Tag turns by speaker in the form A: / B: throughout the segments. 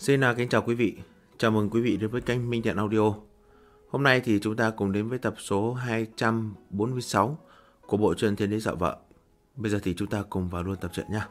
A: Kính chào quý vị. Chào mừng quý vị đến với kênh Minh Thiện Audio. Hôm nay thì chúng ta cùng đến với tập số 246 của bộ truyện Thiên Đế Dạo Vợ. Bây giờ thì chúng ta cùng vào luôn tập truyện nhé.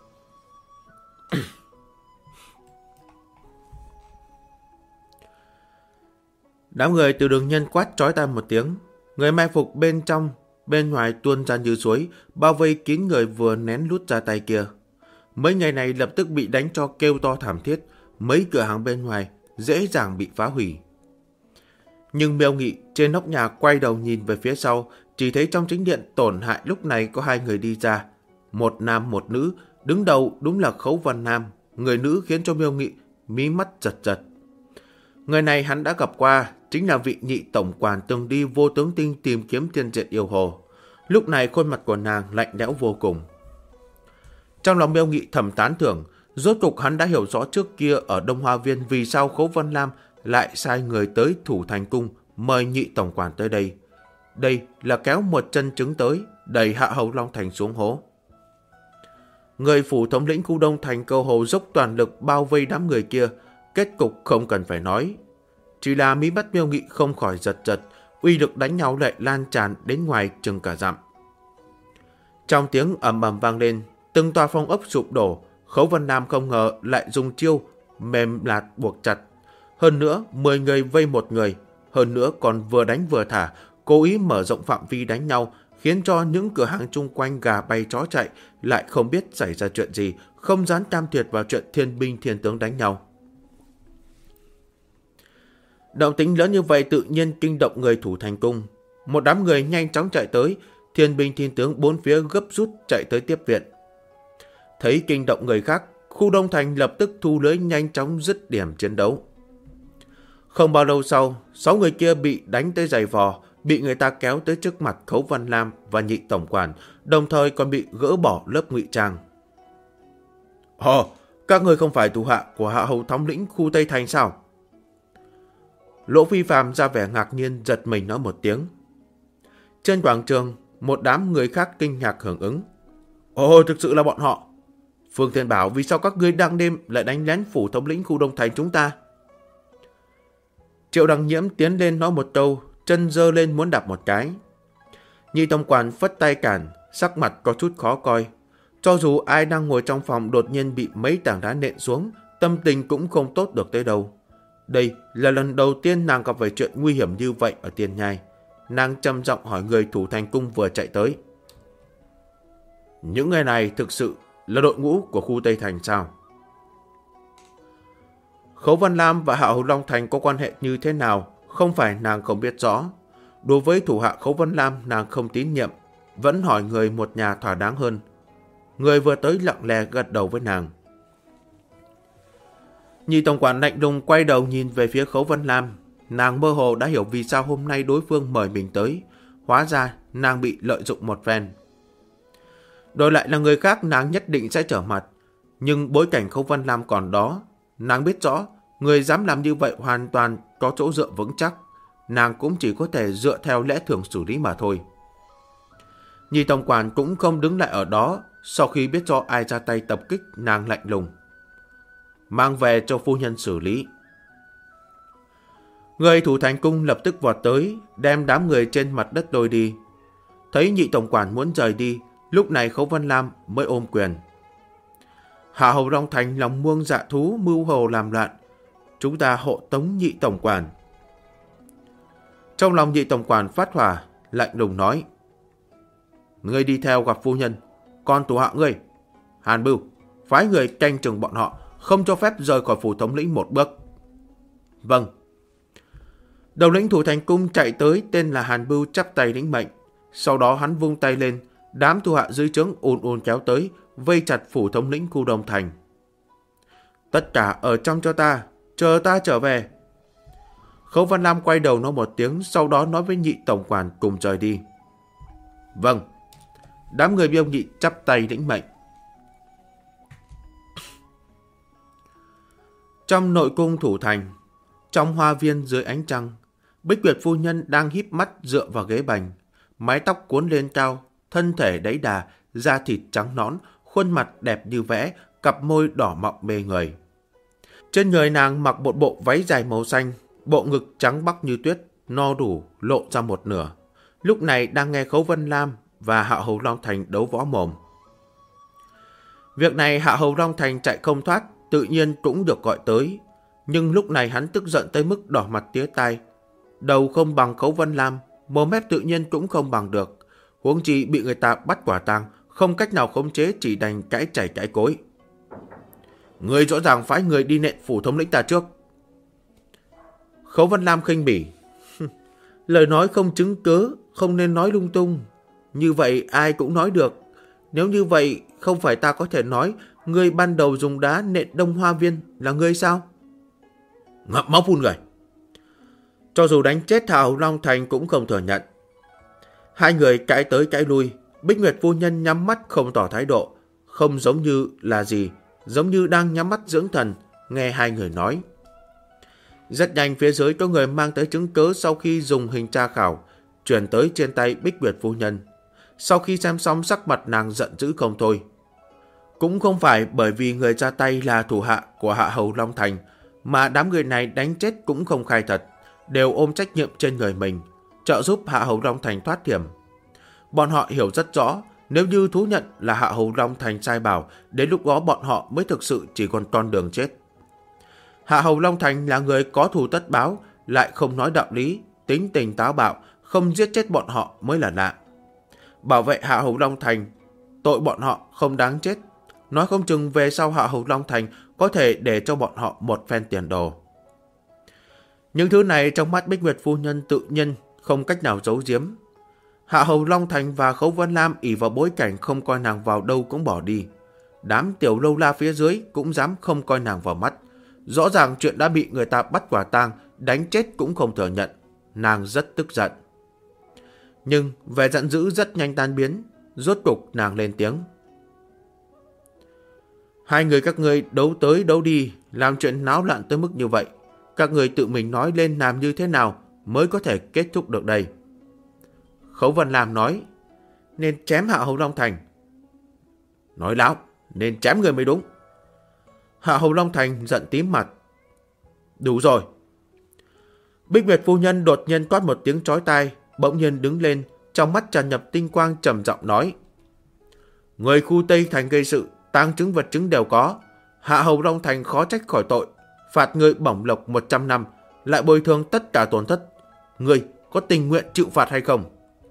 A: Đám người từ đường nhân quát chói tai một tiếng. Người mai phục bên trong, bên ngoài tuôn ra như suối, bao vây kín người vừa nén lút ra tay kia. Mấy người này lập tức bị đánh cho kêu to thảm thiết. Mấy cửa hàng bên ngoài dễ dàng bị phá hủy. Nhưng Miêu Nghị trên nóc nhà quay đầu nhìn về phía sau, chỉ thấy trong chính điện tổn hại lúc này có hai người đi ra. Một nam một nữ, đứng đầu đúng là Khấu Văn Nam. Người nữ khiến cho Miêu Nghị mí mắt giật giật. Người này hắn đã gặp qua, chính là vị nhị tổng quản từng đi Vô Tướng Tinh tìm kiếm tiên diện yêu hồ. Lúc này khuôn mặt của nàng lạnh lẽo vô cùng. Trong lòng Miêu Nghị thầm tán thưởng. Rốt cục hắn đã hiểu rõ trước kia ở Đông Hoa Viên vì sao Khấu Văn Lam lại sai người tới Thủ Thành Cung mời nhị tổng quản tới đây. Đây là kéo một chân trứng tới, đẩy Hạ Hầu Long Thành xuống hố. Người phủ thống lĩnh khu Đông Thành cơ hồ dốc toàn lực bao vây đám người kia, kết cục không cần phải nói. Chỉ là mí mắt Miêu Nghị không khỏi giật giật, uy lực đánh nhau lại lan tràn đến ngoài chừng cả dặm. Trong tiếng ầm ầm vang lên, từng tòa phong ốc sụp đổ. Khấu Văn Nam không ngờ lại dùng chiêu mềm lạt buộc chặt. Hơn nữa, 10 người vây một người. Hơn nữa còn vừa đánh vừa thả, cố ý mở rộng phạm vi đánh nhau, khiến cho những cửa hàng chung quanh gà bay chó chạy, lại không biết xảy ra chuyện gì, không dám can thiệp vào chuyện thiên binh thiên tướng đánh nhau. Động tĩnh lớn như vậy tự nhiên kinh động người Thủ Thành Cung. Một đám người nhanh chóng chạy tới, thiên binh thiên tướng bốn phía gấp rút chạy tới tiếp viện. Thấy kinh động người khác, khu Đông Thành lập tức thu lưới nhanh chóng dứt điểm chiến đấu. Không bao lâu sau, 6 người kia bị đánh tới giày vò, bị người ta kéo tới trước mặt Khấu Văn Lam và nhị tổng quản, đồng thời còn bị gỡ bỏ lớp ngụy trang. Các người không phải thủ hạ của Hạ Hầu thống lĩnh khu Tây Thành sao? Lỗ Phi Phàm ra vẻ ngạc nhiên giật mình nói một tiếng. Trên quảng trường, một đám người khác kinh ngạc hưởng ứng. Thực sự là bọn họ. Phương Thiên bảo vì sao các ngươi đang đêm lại đánh lén phủ thống lĩnh khu Đông Thành chúng ta? Triệu Đằng Nhiễm tiến lên nói một câu, chân giơ lên muốn đạp một cái. Nhị tổng quản phất tay cản, sắc mặt có chút khó coi. Cho dù ai đang ngồi trong phòng đột nhiên bị mấy tảng đá nện xuống, tâm tình cũng không tốt được tới đâu. Đây là lần đầu tiên nàng gặp phải chuyện nguy hiểm như vậy ở Tiên Nhai. Nàng trầm giọng hỏi người Thủ Thành Cung vừa chạy tới. Những người này thực sự là đội ngũ của khu Tây Thành sao? Khấu Văn Lam và Hạ Hầu Long Thành có quan hệ như thế nào, không phải nàng không biết rõ. Đối với thủ hạ Khấu Văn Lam nàng không tín nhiệm, vẫn hỏi người một nhà thỏa đáng hơn. Người vừa tới lặng lẽ gật đầu với nàng. Nhị tổng quản lạnh lùng quay đầu nhìn về phía Khấu Văn Lam. Nàng mơ hồ đã hiểu vì sao hôm nay đối phương mời mình tới. Hóa ra nàng bị lợi dụng một phen. Đổi lại là người khác nàng nhất định sẽ trở mặt. Nhưng bối cảnh Khấu Văn Lam còn đó. Nàng biết rõ, người dám làm như vậy hoàn toàn có chỗ dựa vững chắc. Nàng cũng chỉ có thể dựa theo lẽ thường xử lý mà thôi. Nhị tổng quản cũng không đứng lại ở đó. Sau khi biết rõ ai ra tay tập kích, nàng lạnh lùng. Mang về cho phu nhân xử lý. Người Thủ Thành Cung lập tức vọt tới, đem đám người trên mặt đất lôi đi. Thấy nhị tổng quản muốn rời đi, lúc này Khấu Văn Lam mới ôm quyền. Hạ Hầu Long Thành lòng muông dạ thú mưu hồ làm loạn. Chúng ta hộ tống nhị tổng quản. Trong lòng nhị tổng quản phát hỏa, lạnh lùng nói. Ngươi đi theo gặp phu nhân, còn thủ hạ ngươi, Hàn Bưu, phái người canh chừng bọn họ, không cho phép rời khỏi phủ thống lĩnh một bước. Vâng. Đầu lĩnh Thủ Thành Cung chạy tới tên là Hàn Bưu chắp tay lĩnh mệnh. Sau đó hắn vung tay lên, đám thủ hạ dưới trướng ùn ùn kéo tới, vây chặt phủ thống lĩnh khu Đông Thành. Tất cả ở trong cho ta, chờ ta trở về. Khấu Văn Lam quay đầu nói một tiếng, sau đó nói với nhị tổng quản cùng rời đi. Vâng. Đám người Miêu Nghị chắp tay lĩnh mệnh. Trong nội cung Thủ Thành, trong hoa viên dưới ánh trăng, Bích Nguyệt phu nhân đang híp mắt dựa vào ghế bành, mái tóc cuốn lên cao, thân thể đẫy đà, da thịt trắng nõn, khuôn mặt đẹp như vẽ, cặp môi đỏ mọng mê người. Trên người nàng mặc một bộ váy dài màu xanh, bộ ngực trắng bóc như tuyết, no đủ lộ ra một nửa. Lúc này đang nghe Khấu Vân Lam và Hạ Hầu Long Thành đấu võ mồm. Việc này Hạ Hầu Long Thành chạy không thoát, tự nhiên cũng được gọi tới. Nhưng lúc này hắn tức giận tới mức đỏ mặt tía tai. Đầu không bằng Khấu Vân Lam, mồm mép tự nhiên cũng không bằng được. Huống chi bị người ta bắt quả tang, không cách nào khống chế, chỉ đành cãi chảy cãi cối. Người rõ ràng phái người đi nện phủ thống lĩnh ta trước. Khấu Vân Lam khinh bỉ. Lời nói không chứng cứ, không nên nói lung tung. Như vậy ai cũng nói được. Nếu như vậy, không phải ta có thể nói người ban đầu dùng đá nện Đông Hoa Viên là ngươi sao? Ngậm máu phun người. Cho dù đánh chết Hạ Hầu Long Thành cũng không thừa nhận. Hai người cãi tới cãi lui, Bích Nguyệt phu nhân nhắm mắt không tỏ thái độ, không giống như là gì, giống như đang nhắm mắt dưỡng thần, nghe hai người nói. Rất nhanh phía dưới có người mang tới chứng cứ sau khi dùng hình tra khảo, chuyển tới trên tay Bích Nguyệt phu nhân. Sau khi xem xong sắc mặt nàng giận dữ không thôi. Cũng không phải bởi vì người ra tay là thủ hạ của Hạ Hầu Long Thành, mà đám người này đánh chết cũng không khai thật, đều ôm trách nhiệm trên người mình, trợ giúp Hạ Hầu Long Thành thoát hiểm. Bọn họ hiểu rất rõ, nếu như thú nhận là Hạ Hầu Long Thành sai bảo, đến lúc đó bọn họ mới thực sự chỉ còn con đường chết. Hạ Hầu Long Thành là người có thù tất báo, lại không nói đạo lý, tính tình táo bạo, không giết chết bọn họ mới là lạ. Bảo vệ Hạ Hầu Long Thành, tội bọn họ không đáng chết. Nói không chừng về sau Hạ Hầu Long Thành có thể để cho bọn họ một phen tiền đồ. Những thứ này trong mắt Bích Nguyệt phu nhân tự nhiên không cách nào giấu giếm. Hạ Hầu Long Thành và Khấu Vân Lam ỷ vào bối cảnh không coi nàng vào đâu cũng bỏ đi. Đám tiểu lâu la phía dưới cũng dám không coi nàng vào mắt. Rõ ràng chuyện đã bị người ta bắt quả tang, đánh chết cũng không thừa nhận. Nàng rất tức giận. Nhưng vẻ giận dữ rất nhanh tan biến. Rốt cục nàng lên tiếng. Hai người các ngươi đấu tới đấu đi, làm chuyện náo loạn tới mức như vậy. Các người tự mình nói lên làm như thế nào mới có thể kết thúc được đây. Khấu Vân Lam nói, nên chém Hạ Hầu Long Thành. Nói láo, nên chém người mới đúng. Hạ Hầu Long Thành giận tím mặt. Đủ rồi. Bích Nguyệt phu nhân đột nhiên toát một tiếng chói tai, bỗng nhiên đứng lên, trong mắt tràn ngập tinh quang, trầm giọng nói. Người khu Tây Thành gây sự, tang chứng vật chứng đều có. Hạ Hầu Long Thành khó trách khỏi tội, phạt người bổng lộc 100 năm, lại bồi thường tất cả tổn thất. Người có tình nguyện chịu phạt hay không?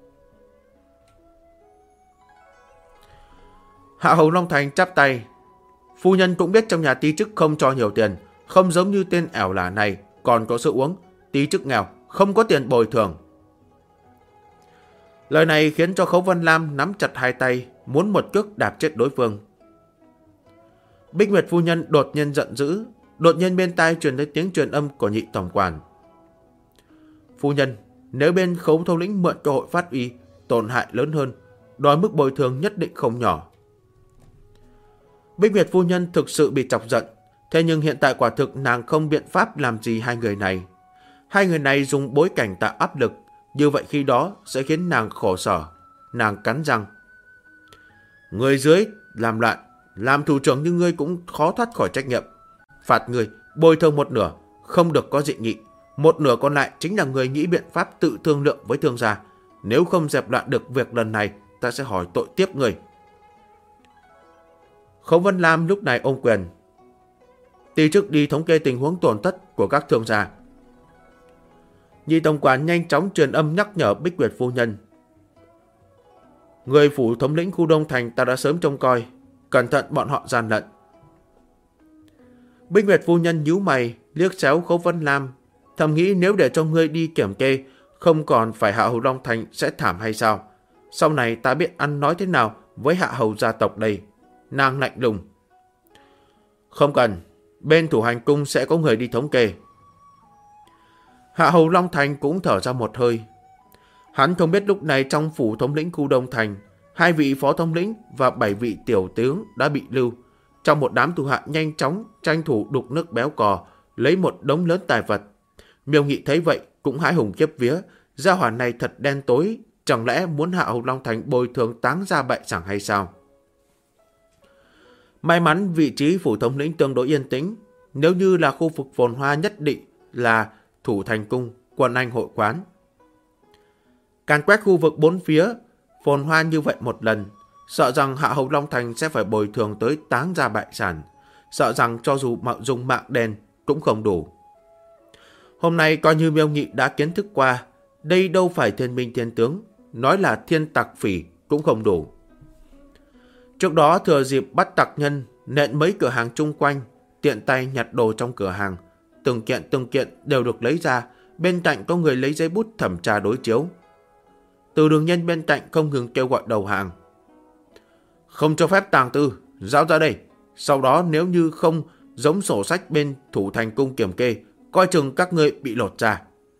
A: Hạ Hầu Long Thành chắp tay. Phu nhân cũng biết trong nhà tí chức không cho nhiều tiền, không giống như tên ẻo lả này, còn có sữa uống, tí chức nghèo, không có tiền bồi thường. Lời này khiến cho Khấu Vân Lam nắm chặt hai tay, muốn một cước đạp chết đối phương. Bích Nguyệt phu nhân đột nhiên giận dữ, đột nhiên bên tai truyền tới tiếng truyền âm của nhị tổng quản. Phu nhân, nếu bên Khấu thống lĩnh mượn cơ hội phát uy, tổn hại lớn hơn, đòi mức bồi thường nhất định không nhỏ. Bích Nguyệt phu nhân thực sự bị chọc giận, thế nhưng hiện tại quả thực nàng không biện pháp làm gì hai người này. Hai người này dùng bối cảnh tạo áp lực, như vậy khi đó sẽ khiến nàng khổ sở. Nàng cắn răng. Người dưới làm loạn, làm thủ trưởng như ngươi cũng khó thoát khỏi trách nhiệm. Phạt người, bồi thường một nửa, không được có dị nghị. Một nửa còn lại chính là người nghĩ biện pháp tự thương lượng với thương gia. Nếu không dẹp loạn được việc lần này, ta sẽ hỏi tội tiếp người. Khấu Vân Lam lúc này ôm quyền. Ty chức đi thống kê tình huống tổn thất của các thương gia. Nhị tổng quản nhanh chóng truyền âm nhắc nhở Bích Nguyệt phu nhân. Người phủ thống lĩnh khu Đông Thành ta đã sớm trông coi, cẩn thận bọn họ gian lận. Bích Nguyệt phu nhân nhíu mày, liếc xéo Khấu Vân Lam, thầm nghĩ nếu để cho ngươi đi kiểm kê, không còn phải Hạ Hầu Long Thành sẽ thảm hay sao? Sau này ta biết ăn nói thế nào với Hạ Hầu gia tộc đây. Nàng lạnh lùng. Không cần, bên thủ hành cung sẽ có người đi thống kê. Hạ Hầu Long Thành cũng thở ra một hơi. Hắn không biết lúc này trong phủ thống lĩnh khu Đông Thành, 2 vị phó thống lĩnh và 7 vị tiểu tướng đã bị lưu. Trong một đám thủ hạ nhanh chóng tranh thủ đục nước béo cò, lấy một đống lớn tài vật. Miêu Nghị thấy vậy cũng hãi hùng khiếp vía, gia hỏa này thật đen tối, chẳng lẽ muốn Hạ Hầu Long Thành bồi thường táng ra bại chẳng hay sao? May mắn vị trí phủ thống lĩnh tương đối yên tĩnh, Nếu như là khu vực phồn hoa nhất định là Thủ Thành Cung, Quân Anh hội quán. Càn quét khu vực bốn phía phồn hoa như vậy một lần, sợ rằng Hạ Hầu Long Thành sẽ phải bồi thường tới táng gia bại sản, sợ rằng cho dù dùng mạng đen cũng không đủ. Hôm nay coi như Miêu Nghị đã kiến thức qua, đây đâu phải thiên minh thiên tướng, nói là thiên tặc phỉ cũng không đủ. Trước đó thừa dịp bắt tặc nhân, nện mấy cửa hàng chung quanh, tiện tay nhặt đồ trong cửa hàng, từng kiện đều được lấy ra, bên cạnh có người lấy giấy bút thẩm tra đối chiếu. Từ Đường Nhân bên cạnh không ngừng kêu gọi đầu hàng. Không cho phép tàng tư, giao ra đây. Sau đó nếu như không giống sổ sách bên Thủ Thành Cung kiểm kê, coi chừng các ngươi bị lột ra.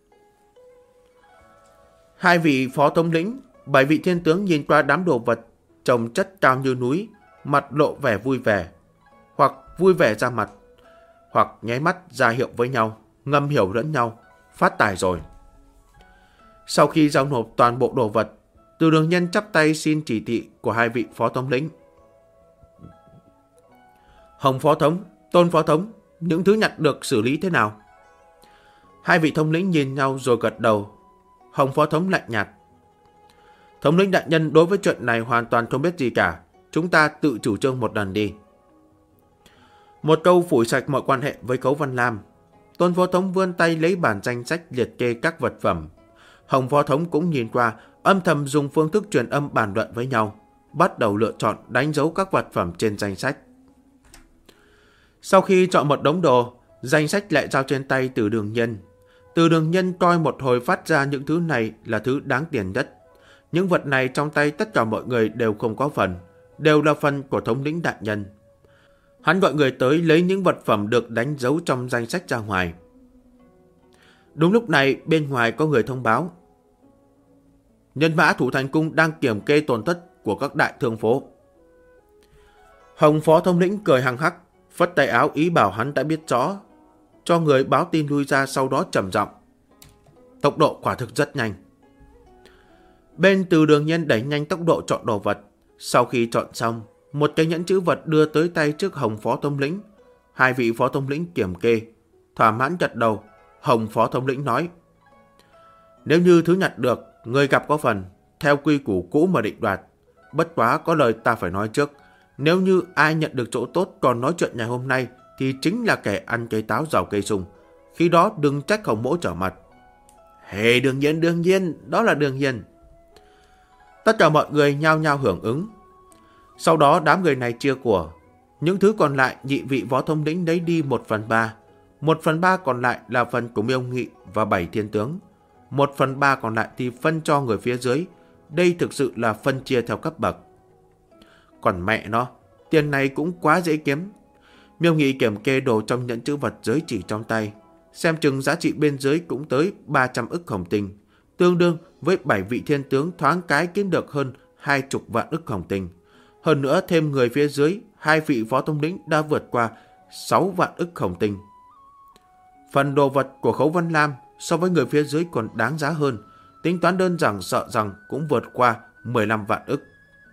A: Hai vị phó thống lĩnh, 7 vị thiên tướng nhìn qua đám đồ vật chồng chất cao như núi, mặt lộ vẻ vui vẻ, hoặc vui vẻ ra mặt, hoặc nháy mắt ra hiệu với nhau, ngầm hiểu lẫn nhau, phát tài rồi. Sau khi giao nộp toàn bộ đồ vật, Từ Đường Nhân chắp tay xin chỉ thị của hai vị phó thống lĩnh. Hồng phó thống, Tôn phó thống, những thứ nhặt được xử lý thế nào? Hai vị thống lĩnh nhìn nhau rồi gật đầu. Hồng phó thống lạnh nhạt. Thống lĩnh đại nhân đối với chuyện này hoàn toàn không biết gì cả. Chúng ta tự chủ trương một lần đi. Một câu phủi sạch mọi quan hệ với Khấu Văn Lam. Tôn phó thống vươn tay lấy bản danh sách liệt kê các vật phẩm. Hồng phó thống cũng nhìn qua, âm thầm dùng phương thức truyền âm bàn luận với nhau, bắt đầu lựa chọn đánh dấu các vật phẩm trên danh sách. Sau khi chọn một đống đồ, danh sách lại giao trên tay Từ Đường Nhân. Từ Đường Nhân coi một hồi phát ra những thứ này là thứ đáng tiền nhất. Những vật này trong tay tất cả mọi người đều không có phần, đều là phần của thống lĩnh đại nhân. Hắn gọi người tới lấy những vật phẩm được đánh dấu trong danh sách ra ngoài. Đúng lúc này bên ngoài có người thông báo. Nhân mã Thủ Thành Cung đang kiểm kê tổn thất của các đại thương phố. Hồng phó thống lĩnh cười hăng hắc, phất tay áo ý bảo hắn đã biết rõ, cho người báo tin lui ra, sau đó trầm giọng. Tốc độ quả thực rất nhanh. Bên Từ Đường Nhân đẩy nhanh tốc độ chọn đồ vật. Sau khi chọn xong, một cái nhẫn chữ vật đưa tới tay trước Hồng phó thống lĩnh. Hai vị phó thống lĩnh kiểm kê, thỏa mãn gật đầu. Hồng phó thống lĩnh nói: Nếu như thứ nhặt được, người gặp có phần, theo quy củ cũ mà định đoạt. Bất quá có lời ta phải nói trước, nếu như ai nhận được chỗ tốt còn nói chuyện ngày hôm nay thì chính là kẻ ăn cây táo rào cây sung. Khi đó đừng trách Hồng mỗ trở mặt. Hey, đương nhiên, đó là đương nhiên. Tất cả mọi người nhao nhao hưởng ứng. Sau đó đám người này chia của. Những thứ còn lại nhị vị phó thống lĩnh lấy đi 1/3. 1/3 còn lại là phần của Miêu Nghị và 7 thiên tướng. 1/3 còn lại thì phân cho người phía dưới. Đây thực sự là phân chia theo cấp bậc. Còn mẹ nó, tiền này cũng quá dễ kiếm. Miêu Nghị kiểm kê đồ trong nhẫn chữ vật giới chỉ trong tay. Xem chừng giá trị bên dưới cũng tới 300 ức hồng tinh, tương đương với 7 vị thiên tướng thoáng cái kiếm được hơn 20 vạn ức hồng tinh. Hơn nữa thêm người phía dưới, hai vị phó thống lĩnh đã vượt qua 6 vạn ức hồng tinh. Phần đồ vật của Khấu Văn Lam so với người phía dưới còn đáng giá hơn, tính toán đơn giản sợ rằng cũng vượt qua 15 vạn ức.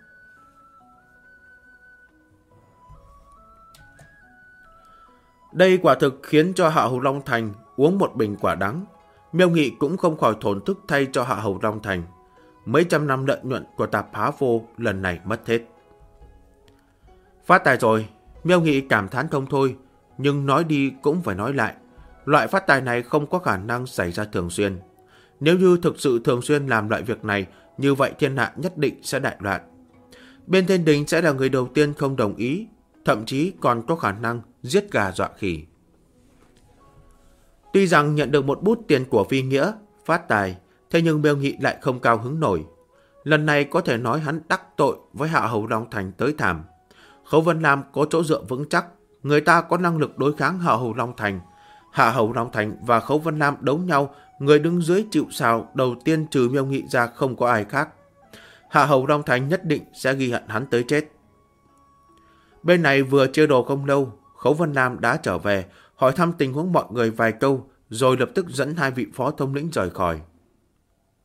A: Đây quả thực khiến cho Hạ Hầu Long Thành uống một bình quả đắng. Miêu Nghị cũng không khỏi thổn thức thay cho Hạ Hầu Long Thành. Mấy trăm năm lợi nhuận của Tạp Há Phô lần này mất hết. Phát tài rồi, Miêu Nghị cảm thán không thôi, nhưng nói đi cũng phải nói lại. Loại phát tài này không có khả năng xảy ra thường xuyên. Nếu như thực sự thường xuyên làm loại việc này, như vậy thiên hạ nhất định sẽ đại loạn. Bên thiên đình sẽ là người đầu tiên không đồng ý, thậm chí còn có khả năng giết gà dọa khỉ. Tuy rằng nhận được một bút tiền của phi nghĩa, phát tài, thế nhưng Miêu Nghị lại không cao hứng nổi. Lần này có thể nói hắn đắc tội với Hạ Hầu Long Thành tới thảm. Khấu Vân Lam có chỗ dựa vững chắc, người ta có năng lực đối kháng Hạ Hầu Long Thành. Hạ Hầu Long Thành và Khấu Vân Lam đấu nhau, người đứng dưới chịu sào đầu tiên trừ Miêu Nghị ra không có ai khác. Hạ Hầu Long Thành nhất định sẽ ghi hận hắn tới chết. Bên này vừa chia đồ không lâu, Khấu Vân Lam đã trở về, hỏi thăm tình huống mọi người vài câu, rồi lập tức dẫn hai vị phó thống lĩnh rời khỏi.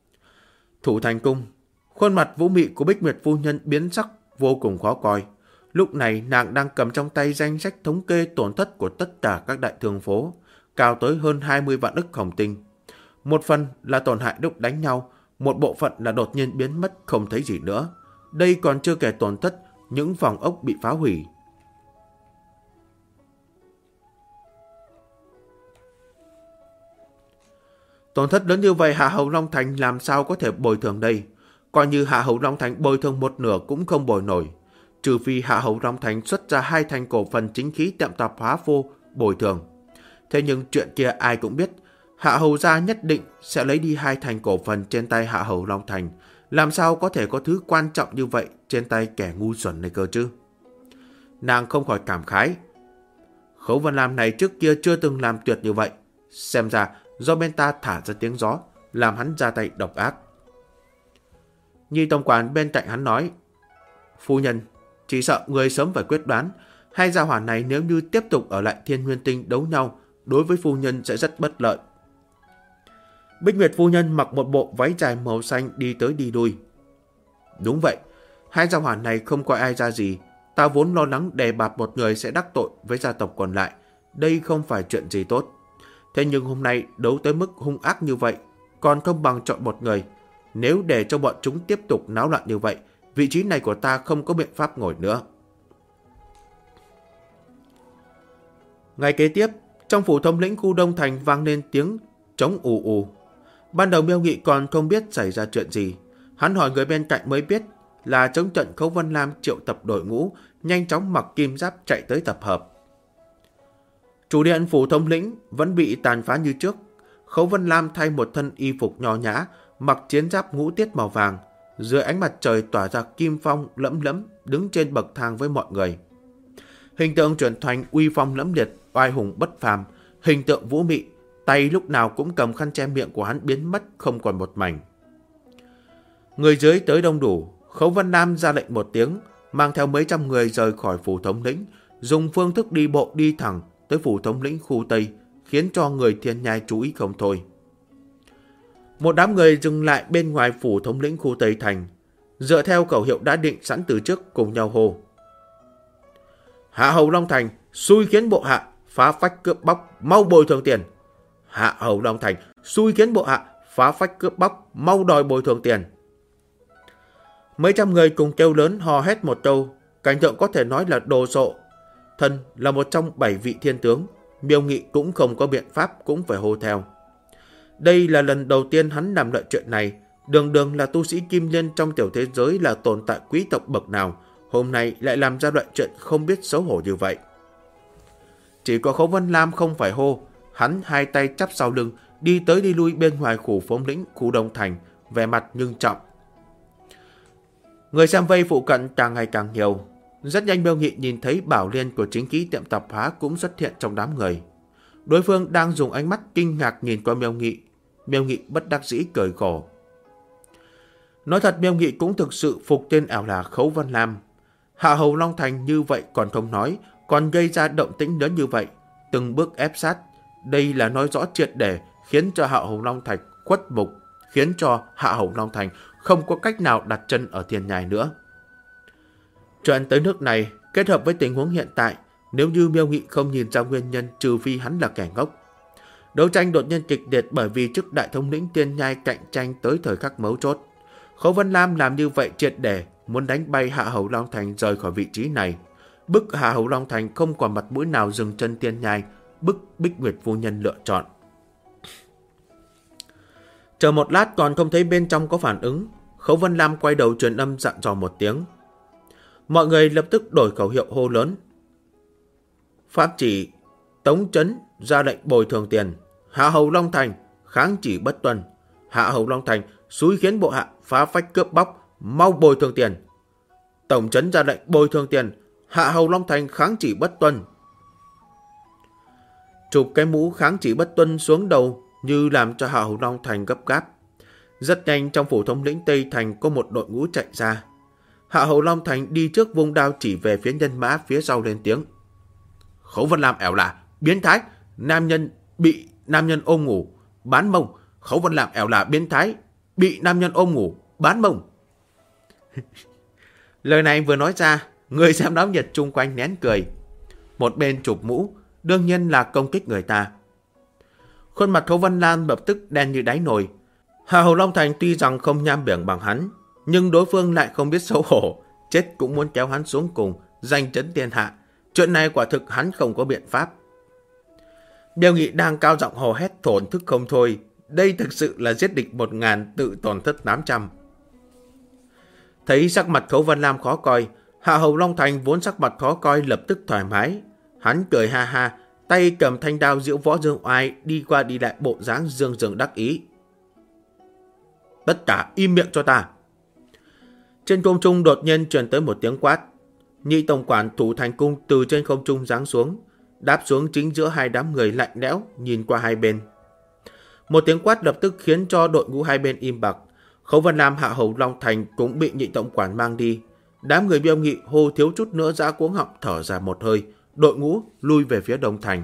A: Thủ Thành Cung, khuôn mặt vũ mị của Bích Nguyệt phu nhân biến sắc vô cùng khó coi. Lúc này nàng đang cầm trong tay danh sách thống kê tổn thất của tất cả các đại thương phố, cao tới hơn 20 vạn ức hồng tinh. Một phần là tổn hại lúc đánh nhau, một bộ phận là đột nhiên biến mất không thấy gì nữa. Đây còn chưa kể tổn thất những phòng ốc bị phá hủy. Tổn thất lớn như vậy Hạ Hầu Long Thành làm sao có thể bồi thường đây? Coi như Hạ Hầu Long Thành bồi thường một nửa cũng không bồi nổi. Trừ phi Hạ Hầu Long Thành xuất ra 2 thành cổ phần chính khí tiệm tạp hóa phô bồi thường. Thế nhưng chuyện kia ai cũng biết, Hạ Hầu gia nhất định sẽ lấy đi 2 thành cổ phần trên tay Hạ Hầu Long Thành. Làm sao có thể có thứ quan trọng như vậy trên tay kẻ ngu xuẩn này cơ chứ? Nàng không khỏi cảm khái. Khấu Vân Lam này trước kia chưa từng làm tuyệt như vậy. Xem ra do bên ta thả ra tiếng gió, làm hắn ra tay độc ác. Nhi tổng quản bên cạnh hắn nói, phu nhân, chỉ sợ người sớm phải quyết đoán, hai gia hỏa này nếu như tiếp tục ở lại Thiên Nguyên Tinh đấu nhau, đối với phu nhân sẽ rất bất lợi. Bích Nguyệt phu nhân mặc một bộ váy dài màu xanh đi tới đi lui. Đúng vậy, hai gia hỏa này không coi ai ra gì, ta vốn lo lắng đề bạt một người sẽ đắc tội với gia tộc còn lại, đây không phải chuyện gì tốt. Thế nhưng hôm nay đấu tới mức hung ác như vậy, còn không bằng chọn một người. Nếu để cho bọn chúng tiếp tục náo loạn như vậy, vị trí này của ta không có biện pháp ngồi nữa. Ngày kế tiếp, trong phủ thống lĩnh khu Đông Thành vang lên tiếng trống ù ù. Ban đầu Miêu Nghị còn không biết xảy ra chuyện gì. Hắn hỏi người bên cạnh mới biết là chống trận Khấu Vân Lam triệu tập đội ngũ, nhanh chóng mặc kim giáp chạy tới tập hợp. Chủ điện phủ thống lĩnh vẫn bị tàn phá như trước. Khấu Vân Lam thay một thân y phục nho nhã, mặc chiến giáp ngũ tiết màu vàng, dưới ánh mặt trời tỏa ra kim phong lẫm lẫm, đứng trên bậc thang với mọi người. Hình tượng chuyển thành uy phong lẫm liệt, oai hùng bất phàm, hình tượng vũ mị, tay lúc nào cũng cầm khăn che miệng của hắn biến mất không còn một mảnh. Người dưới tới đông đủ, Khấu Vân Lam ra lệnh một tiếng, mang theo mấy trăm người rời khỏi phủ thống lĩnh, dùng phương thức đi bộ đi thẳng tới phủ thống lĩnh khu Tây, khiến cho người Thiên Nhai chú ý không thôi. Một đám người dừng lại bên ngoài phủ thống lĩnh khu Tây Thành, dựa theo khẩu hiệu đã định sẵn từ trước cùng nhau hô. Hạ Hầu Long Thành, xui khiến bộ hạ, phá phách cướp bóc, mau bồi thường tiền. Hạ Hầu Long Thành, xui khiến bộ hạ, phá phách cướp bóc, mau đòi bồi thường tiền. Mấy trăm người cùng kêu lớn hò hét một câu, cảnh tượng có thể nói là đồ sộ. Thân là một trong 7 vị thiên tướng, Miêu Nghị cũng không có biện pháp cũng phải hô theo. Đây là lần đầu tiên hắn làm loại chuyện này, đường đường là tu sĩ kim liên trong tiểu thế giới là tồn tại quý tộc bậc nào, hôm nay lại làm ra loại chuyện không biết xấu hổ như vậy. Chỉ có Khấu Vân Lam không phải hô, hắn hai tay chắp sau lưng, đi tới đi lui bên ngoài khu thống lĩnh khu Đông Thành, vẻ mặt nghiêm trọng. Người xem vây phụ cận càng ngày càng nhiều. Rất nhanh Miêu Nghị nhìn thấy Bảo Liên của chính khí tiệm tạp hóa cũng xuất hiện trong đám người. Đối phương đang dùng ánh mắt kinh ngạc nhìn qua Miêu Nghị. Miêu Nghị bất đắc dĩ cười khổ. Nói thật Miêu Nghị cũng thực sự phục tên ảo là Khấu Vân Lam. Hạ Hầu Long Thành như vậy còn không nói, còn gây ra động tĩnh lớn như vậy, từng bước ép sát. Đây là nói rõ triệt để khiến cho Hạ Hầu Long Thành khuất mục, khiến cho Hạ Hầu Long Thành không có cách nào đặt chân ở Thiên Nhai nữa. Chuyện tới nước này, kết hợp với tình huống hiện tại, nếu như Miêu Nghị không nhìn ra nguyên nhân trừ phi hắn là kẻ ngốc. Đấu tranh đột nhiên kịch liệt bởi vì chức đại thống lĩnh Thiên Nhai cạnh tranh tới thời khắc mấu chốt. Khấu Vân Lam làm như vậy triệt để, muốn đánh bay Hạ Hầu Long Thành rời khỏi vị trí này. Bức Hạ Hầu Long Thành không còn mặt mũi nào dừng chân Thiên Nhai, bức Bích Nguyệt phu nhân lựa chọn. Chờ một lát còn không thấy bên trong có phản ứng, Khấu Vân Lam quay đầu truyền âm dặn dò một tiếng. Mọi người lập tức đổi khẩu hiệu hô lớn. Pháp chỉ, Tống Trấn ra lệnh bồi thường tiền. Hạ Hầu Long Thành kháng chỉ bất tuân. Hạ Hầu Long Thành xúi khiến bộ hạ phá phách cướp bóc, mau bồi thường tiền. Tổng Trấn ra lệnh bồi thường tiền. Hạ Hầu Long Thành kháng chỉ bất tuân. Chụp cái mũ kháng chỉ bất tuân xuống đầu như làm cho Hạ Hầu Long Thành gấp gáp. Rất nhanh trong phủ thống lĩnh Tây Thành có một đội ngũ chạy ra. Hạ Hầu Long Thành đi trước vung đao chỉ về phía nhân mã phía sau lên tiếng. Khấu Vân Lam ẻo là biến thái, nam nhân bị nam nhân ôm ngủ, bán mông. Khấu Vân Lam ẻo là biến thái, bị nam nhân ôm ngủ, bán mông. Lời này vừa nói ra, Người xem náo nhiệt chung quanh nén cười. Một bên chụp mũ, đương nhiên là công kích người ta. Khuôn mặt Khấu Văn Lam lập tức đen như đáy nồi. Hạ Hầu Long Thành tuy rằng không nham biển bằng hắn, nhưng đối phương lại không biết xấu hổ, chết cũng muốn kéo hắn xuống cùng, danh chấn thiên hạ. Chuyện này quả thực hắn không có biện pháp. Miêu Nghị đang cao giọng hò hét thổn thức không thôi. Đây thực sự là giết địch 1000 tự tổn thất 800. Thấy sắc mặt Khấu Văn Lam khó coi, Hạ Hầu Long Thành vốn sắc mặt khó coi lập tức thoải mái. Hắn cười ha ha, tay cầm thanh đao diễu võ dương oai đi qua đi lại bộ dáng dương dương đắc ý. Tất cả im miệng cho ta. Trên không trung đột nhiên truyền tới một tiếng quát. Nhị tổng quản thủ thành cung từ trên không trung giáng xuống, đáp xuống chính giữa hai đám người lạnh lẽo nhìn qua hai bên. Một tiếng quát lập tức khiến cho đội ngũ hai bên im bặt. Khấu Văn Lam, Hạ Hầu Long Thành cũng bị nhị tổng quản mang đi. Đám người Miêu Nghị hô thiếu chút nữa giã cuống họng thở ra một hơi, đội ngũ lui về phía đông thành.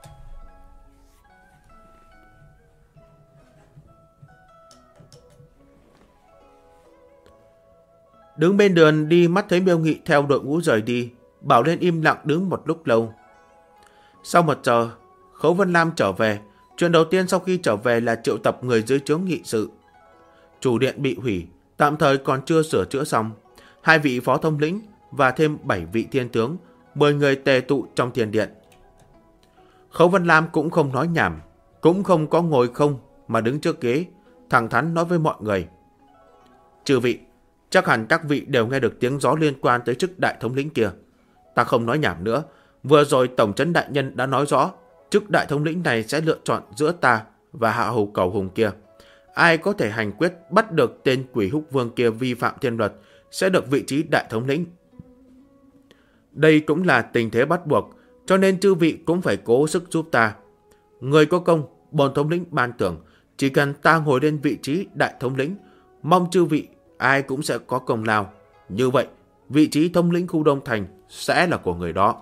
A: Đứng bên đường đi mắt thấy Miêu Nghị theo đội ngũ rời đi, bảo lên im lặng đứng một lúc lâu. Sau 1 giờ, Khấu Văn Lam trở về. Chuyện đầu tiên sau khi trở về là triệu tập người dưới trướng nghị sự. Chủ điện bị hủy, tạm thời còn chưa sửa chữa xong. 2 vị phó thống lĩnh và thêm 7 vị thiên tướng, 10 người tề tụ trong thiền điện. Khấu Văn Lam cũng không nói nhảm, cũng không có ngồi không mà đứng trước ghế, thẳng thắn nói với mọi người. Chư vị, chắc hẳn các vị đều nghe được tiếng gió liên quan tới chức đại thống lĩnh kia. Ta không nói nhảm nữa, vừa rồi Tổng trấn đại nhân đã nói rõ, chức đại thống lĩnh này sẽ lựa chọn giữa ta và Hạ Hầu Cầu Hùng kia. Ai có thể hành quyết bắt được tên Quỷ Húc Vương kia vi phạm thiên luật sẽ được vị trí đại thống lĩnh. Đây cũng là tình thế bắt buộc, cho nên chư vị cũng phải cố sức giúp ta. Người có công, bổn thống lĩnh ban thưởng, chỉ cần ta ngồi lên vị trí đại thống lĩnh, mong chư vị ai cũng sẽ có công lao. Như vậy, vị trí thống lĩnh khu Đông Thành sẽ là của người đó.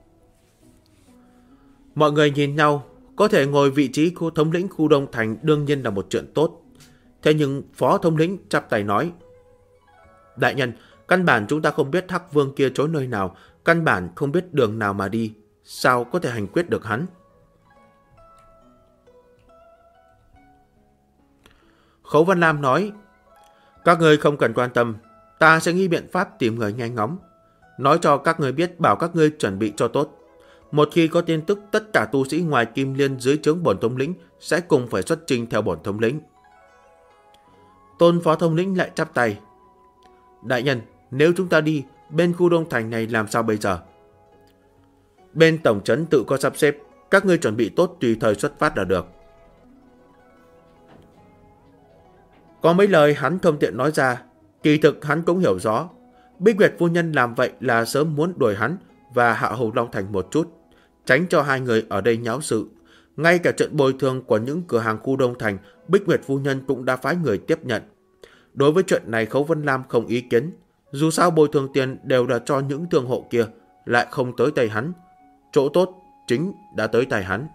A: Mọi người nhìn nhau, có thể ngồi vị trí khu thống lĩnh khu Đông Thành đương nhiên là một chuyện tốt. Thế nhưng phó thống lĩnh chắp tay nói: Đại nhân, căn bản chúng ta không biết Hắc Vương kia trốn nơi nào, căn bản không biết đường nào mà đi, sao có thể hành quyết được hắn? Khấu Văn Lam nói: Các người không cần quan tâm, ta sẽ nghĩ biện pháp tìm người nhanh ngóng, nói cho các người biết, bảo các ngươi chuẩn bị cho tốt. Một khi có tin tức, tất cả tu sĩ ngoài Kim Liên dưới trướng bổn thống lĩnh sẽ cùng phải xuất trình theo bổn thống lĩnh. Tôn phó thống lĩnh lại chắp tay: Đại nhân, nếu chúng ta đi, bên khu Đông Thành này làm sao bây giờ? Bên tổng trấn tự có sắp xếp, các ngươi chuẩn bị tốt tùy thời xuất phát là được. Có mấy lời hắn không tiện nói ra, kỳ thực hắn cũng hiểu rõ. Bích Nguyệt phu nhân làm vậy là sớm muốn đuổi hắn và Hạ Hầu Long Thành một chút, tránh cho hai người ở đây nháo sự. Ngay cả trận bồi thường của những cửa hàng khu Đông Thành, Bích Nguyệt phu nhân cũng đã phái người tiếp nhận. Đối với chuyện này Khấu Văn Lam không ý kiến, dù sao bồi thường tiền đều là cho những thương hộ kia, lại không tới tay hắn. Chỗ tốt chính đã tới tay hắn.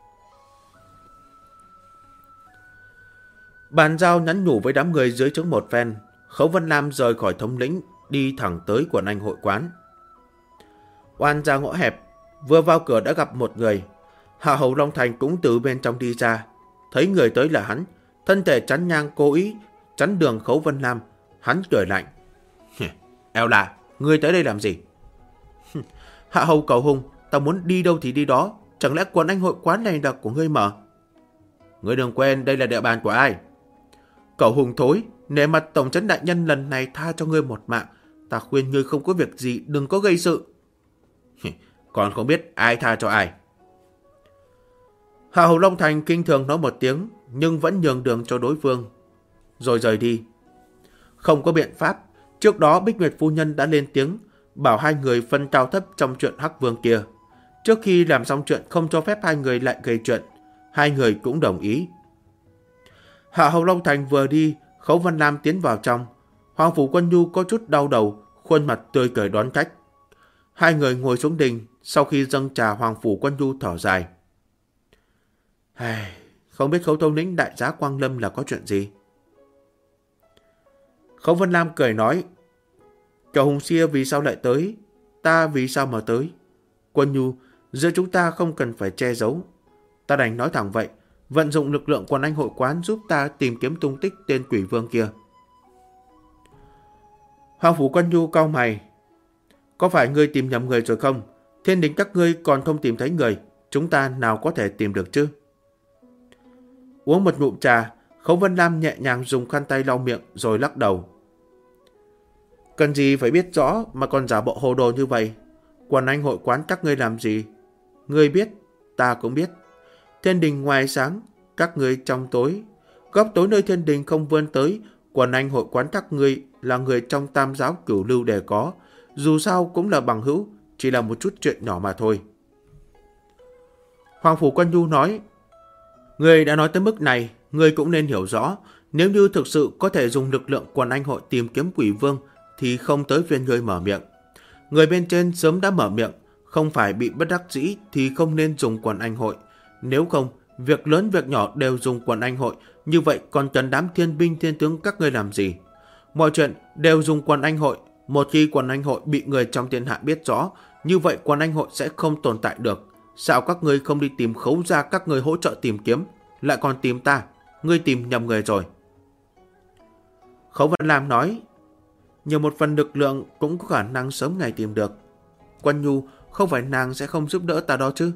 A: Bàn giao nhắn nhủ với đám người dưới trướng một phen, Khấu Văn Lam rời khỏi thống lĩnh, đi thẳng tới Quần Anh hội quán. Oan ra ngõ hẹp, vừa vào cửa đã gặp một người. Hạ Hầu Long Thành cũng từ bên trong đi ra, thấy người tới là hắn, thân thể chắn nhang cố ý chắn đường Khấu Văn Lam. Hắn cười lạnh: Eo là, ngươi tới đây làm gì? Hạ Hầu Cầu Hùng, ta muốn đi đâu thì đi đó, chẳng lẽ Quần Anh hội quán này là của ngươi mở? Ngươi đừng quên đây là địa bàn của ai. Cầu Hùng thối, nể mặt tổng trấn đại nhân lần này tha cho ngươi một mạng, ta khuyên ngươi không có việc gì đừng có gây sự. Còn không biết ai tha cho ai. Hạ Hầu Long Thành kinh thường nói một tiếng, nhưng vẫn nhường đường cho đối phương, rồi rời đi. Không có biện pháp, trước đó Bích Nguyệt phu nhân đã lên tiếng, bảo hai người phân cao thấp trong chuyện Hắc Vương kia. Trước khi làm xong chuyện không cho phép hai người lại gây chuyện, hai người cũng đồng ý. Hạ Hầu Long Thành vừa đi, Khấu Văn Lam tiến vào trong. Hoàng Phủ Quân Nhu có chút đau đầu, khuôn mặt tươi cười đón khách. Hai người ngồi xuống đình, sau khi dâng trà Hoàng Phủ Quân Nhu thở dài. Không biết Khấu thống lĩnh đại giá Quang Lâm là có chuyện gì? Khấu Văn Lam cười nói: Cầu Hùng Xia vì sao lại tới? ta vì sao mà tới. Quân Nhu, giữa chúng ta không cần phải che giấu. Ta đành nói thẳng vậy, vận dụng lực lượng quần anh hội quán giúp ta tìm kiếm tung tích tên quỷ vương kia. Hoàng Phủ Quân Nhu cau mày. Có phải ngươi tìm nhầm người rồi không? Thiên đình các ngươi còn không tìm thấy người, chúng ta nào có thể tìm được chứ? Uống một ngụm trà, Khấu Vân Lam nhẹ nhàng dùng khăn tay lau miệng rồi lắc đầu. Cần gì phải biết rõ mà còn giả bộ hồ đồ như vậy? Quần anh hội quán các ngươi làm gì? Ngươi biết, ta cũng biết. Thiên đình ngoài sáng, các ngươi trong tối. Góc tối nơi thiên đình không vươn tới, quần anh hội quán các ngươi là người trong tam giáo cửu lưu đều có. Dù sao cũng là bằng hữu, chỉ là một chút chuyện nhỏ mà thôi. Hoàng Phủ Quân Nhu nói, ngươi đã nói tới mức này, ngươi cũng nên hiểu rõ, nếu như thực sự có thể dùng lực lượng quần anh hội tìm kiếm quỷ vương, thì không tới phiên ngươi mở miệng. Người bên trên sớm đã mở miệng, không phải bị bất đắc dĩ thì không nên dùng quần anh hội. Nếu không, việc lớn việc nhỏ đều dùng quần anh hội, như vậy còn cần đám thiên binh thiên tướng các ngươi làm gì? Mọi chuyện đều dùng quần anh hội. Một khi quần anh hội bị người trong thiên hạ biết rõ, như vậy quần anh hội sẽ không tồn tại được. Sao các ngươi không đi tìm Khấu gia các ngươi hỗ trợ tìm kiếm, lại còn tìm ta? Ngươi tìm nhầm người rồi. Khấu Vân Lam nói, nhiều một phần lực lượng cũng có khả năng sớm ngày tìm được. Quân Nhu, không phải nàng sẽ không giúp đỡ ta đó chứ?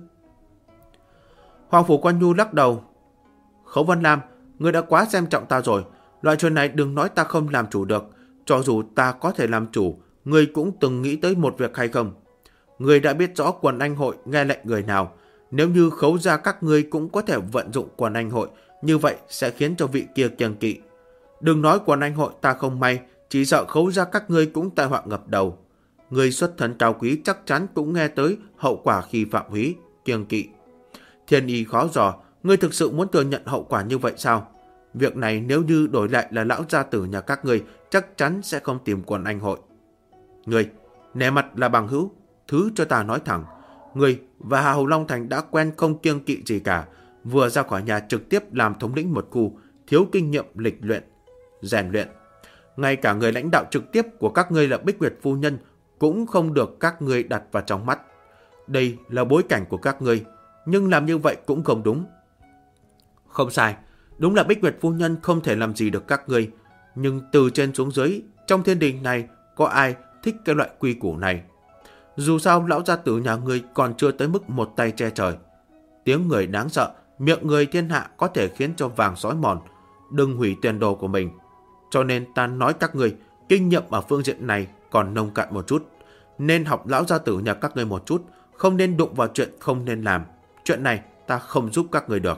A: Hoàng Phủ Quân Nhu lắc đầu. Khấu Vân Lam, ngươi đã quá xem trọng ta rồi. Loại chuyện này đừng nói ta không làm chủ được. Cho dù ta có thể làm chủ, ngươi cũng từng nghĩ tới một việc hay không? Ngươi đã biết rõ quần anh hội nghe lệnh người nào. Nếu như Khấu gia các ngươi cũng có thể vận dụng quần anh hội, như vậy sẽ khiến cho vị kia kiêng kỵ. Đừng nói quần anh hội ta không may, chỉ sợ Khấu gia các ngươi cũng tai họa ngập đầu. Ngươi xuất thân cao quý chắc chắn cũng nghe tới hậu quả khi phạm húy, kiêng kỵ. Thiên ý khó dò, ngươi thực sự muốn thừa nhận hậu quả như vậy sao? Việc này nếu như đổi lại là lão gia tử nhà các ngươi, chắc chắn sẽ không tìm quần anh hội. Ngươi, nể mặt là bằng hữu, thứ cho ta nói thẳng. Ngươi và Hà Hầu Long Thành đã quen không kiêng kỵ gì cả. Vừa ra khỏi nhà trực tiếp làm thống lĩnh một khu, thiếu kinh nghiệm lịch luyện, rèn luyện. Ngay cả người lãnh đạo trực tiếp của các ngươi là Bích Nguyệt phu nhân cũng không được các ngươi đặt vào trong mắt. Đây là bối cảnh của các ngươi, nhưng làm như vậy cũng không đúng. Không sai, đúng là Bích Nguyệt phu nhân không thể làm gì được các ngươi, nhưng từ trên xuống dưới, trong thiên đình này có ai thích cái loại quy củ này? Dù sao lão gia tử nhà ngươi còn chưa tới mức một tay che trời. Tiếng người đáng sợ, miệng người thiên hạ có thể khiến cho vàng sói mòn. Đừng hủy tiền đồ của mình. Cho nên ta nói các ngươi, kinh nghiệm ở phương diện này còn nông cạn một chút. Nên học lão gia tử nhà các ngươi một chút, không nên đụng vào chuyện không nên làm. Chuyện này ta không giúp các ngươi được.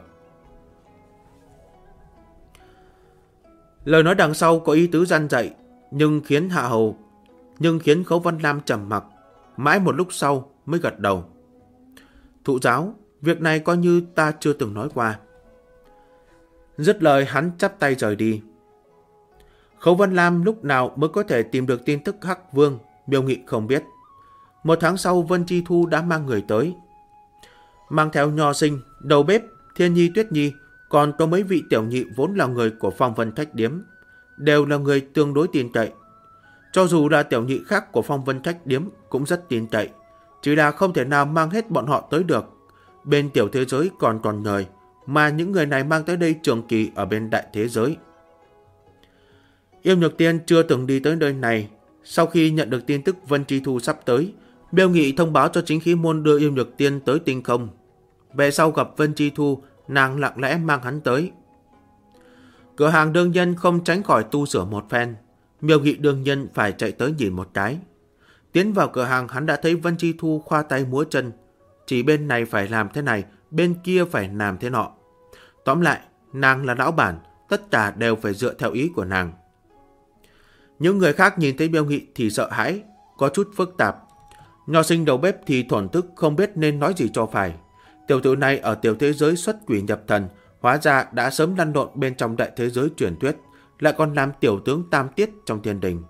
A: Lời nói đằng sau có ý tứ răn dạy, nhưng khiến Khấu Vân Lam trầm mặc. Mãi một lúc sau mới gật đầu. Thụ giáo, việc này coi như ta chưa từng nói qua. Dứt lời hắn chắp tay rời đi. Khấu Vân Lam lúc nào mới có thể tìm được tin tức Hắc Vương, Miêu Nghị không biết. Một tháng sau Vân Chi Thu đã mang người tới. Mang theo Nho Sinh, đầu bếp, Thiên Nhi Tuyết Nhi, còn có mấy vị tiểu nhị vốn là người của Phong Vân Khách Điếm, đều là người tương đối tin cậy. Cho dù là tiểu nhị khác của Phong Vân Khách Điếm cũng rất tin cậy, chỉ là không thể nào mang hết bọn họ tới được. Bên tiểu thế giới còn người, mà những người này mang tới đây trường kỳ ở bên đại thế giới. Yêu Nhược Tiên chưa từng đi tới nơi này. Sau khi nhận được tin tức Vân Chi Thu sắp tới, Miêu Nghị thông báo cho Chính Khí Môn đưa Yêu Nhược Tiên tới tinh không. Về sau gặp Vân Chi Thu, nàng lặng lẽ mang hắn tới. Cửa hàng đương nhân không tránh khỏi tu sửa một phen. Miêu Nghị đương nhân phải chạy tới nhìn một cái. Tiến vào cửa hàng hắn đã thấy Vân Chi Thu khoa tay múa chân. Chỉ bên này phải làm thế này, bên kia phải làm thế nọ. Tóm lại, nàng là lão bản, tất cả đều phải dựa theo ý của nàng. Những người khác nhìn thấy Miêu Nghị thì sợ hãi, có chút phức tạp. Nho Sinh đầu bếp thì thổn thức không biết nên nói gì cho phải. Tiểu tử này ở tiểu thế giới xuất quỷ nhập thần, hóa ra đã sớm lăn lộn bên trong đại thế giới truyền thuyết, lại còn làm tiểu tướng tam tiết trong thiên đình.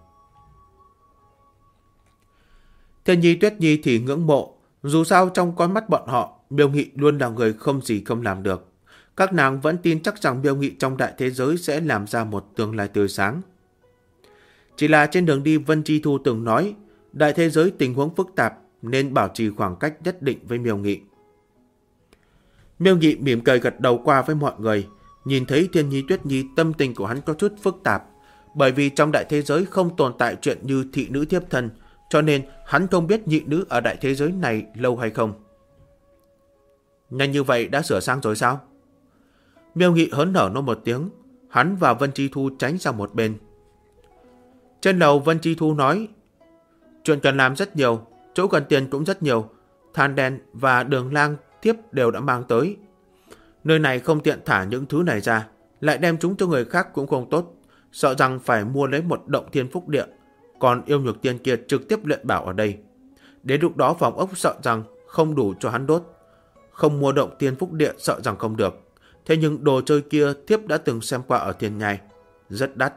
A: Thiên Nhi Tuyết Nhi thì ngưỡng mộ, dù sao trong con mắt bọn họ, Miêu Nghị luôn là người không gì không làm được. Các nàng vẫn tin chắc rằng Miêu Nghị trong đại thế giới sẽ làm ra một tương lai tươi sáng. Chỉ là trên đường đi Vân Chi Thu từng nói, Đại thế giới tình huống phức tạp nên bảo trì khoảng cách nhất định với Miêu Nghị. Miêu Nghị mỉm cười gật đầu qua với mọi người. Nhìn thấy Thiên Nhi Tuyết Nhi, tâm tình của hắn có chút phức tạp. Bởi vì trong đại thế giới không tồn tại chuyện như thị nữ thiếp thân, cho nên hắn không biết nhị nữ ở đại thế giới này lâu hay không. Nhanh như vậy đã sửa sang rồi sao? Miêu Nghị hớn hở nói một tiếng. Hắn và Vân Chi Thu tránh sang một bên. Trên lầu Vân Chi Thu nói, chuyện cần làm rất nhiều, chỗ cần tiền cũng rất nhiều. Than đen và đường lang thiếp đều đã mang tới. Nơi này không tiện thả những thứ này ra, lại đem chúng cho người khác cũng không tốt. Sợ rằng phải mua lấy một động thiên phúc địa, còn yêu nhược tiên kia trực tiếp luyện bảo ở đây. Đến lúc đó phòng ốc sợ rằng không đủ cho hắn đốt. Không mua động thiên phúc địa sợ rằng không được. Thế nhưng đồ chơi kia thiếp đã từng xem qua ở Thiên Nhai, rất đắt.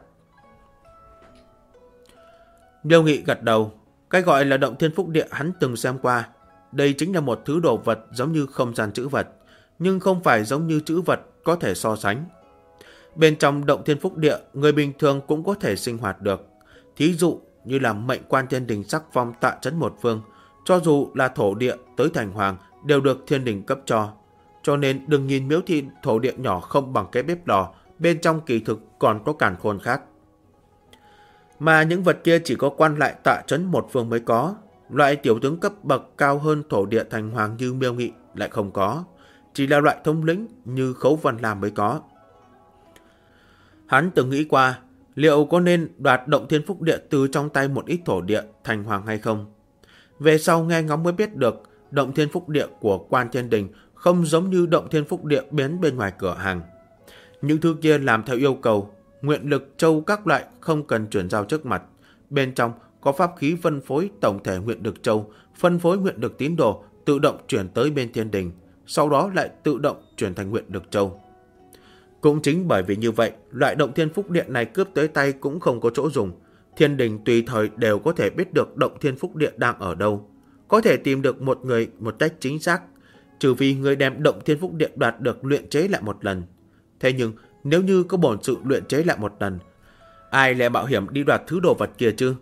A: Miêu Nghị gật đầu. Cái gọi là động thiên phúc địa hắn từng xem qua. Đây chính là một thứ đồ vật giống như không gian trữ vật, nhưng không phải giống như trữ vật có thể so sánh. Bên trong động thiên phúc địa, người bình thường cũng có thể sinh hoạt được. Thí dụ như là mệnh quan thiên đình sắc phong tọa trấn một phương, cho dù là thổ địa tới thành hoàng đều được thiên đình cấp cho. Cho nên đừng nhìn miếu thị thổ địa nhỏ không bằng cái bếp lò, bên trong kỳ thực còn có càn khôn khác. Mà những vật kia chỉ có quan lại tọa trấn một phương mới có. Loại tiểu tướng cấp bậc cao hơn thổ địa thành hoàng như Miêu Nghị lại không có. Chỉ là loại thống lĩnh như Khấu Văn Lam mới có. Hắn từng nghĩ qua, liệu có nên đoạt động thiên phúc địa từ trong tay một ít thổ địa thành hoàng hay không? Về sau nghe ngóng mới biết được, động thiên phúc địa của Quan Thiên Đình không giống như động thiên phúc địa biến bên ngoài cửa hàng. Những thứ kia làm theo yêu cầu, nguyện lực châu các loại không cần chuyển giao trước mặt. Bên trong có pháp khí phân phối tổng thể nguyện lực châu, phân phối nguyện lực tín đồ tự động chuyển tới bên Thiên Đình, sau đó lại tự động chuyển thành nguyện lực châu. Cũng chính bởi vì như vậy, loại động thiên phúc điện này cướp tới tay cũng không có chỗ dùng. Thiên Đình tùy thời đều có thể biết được động thiên phúc điện đang ở đâu, có thể tìm được một người một cách chính xác, trừ vì người đem động thiên phúc điện đoạt được luyện chế lại một lần. Thế nhưng nếu như có bổn sự luyện chế lại một lần, ai lại mạo hiểm đi đoạt thứ đồ vật kia chứ?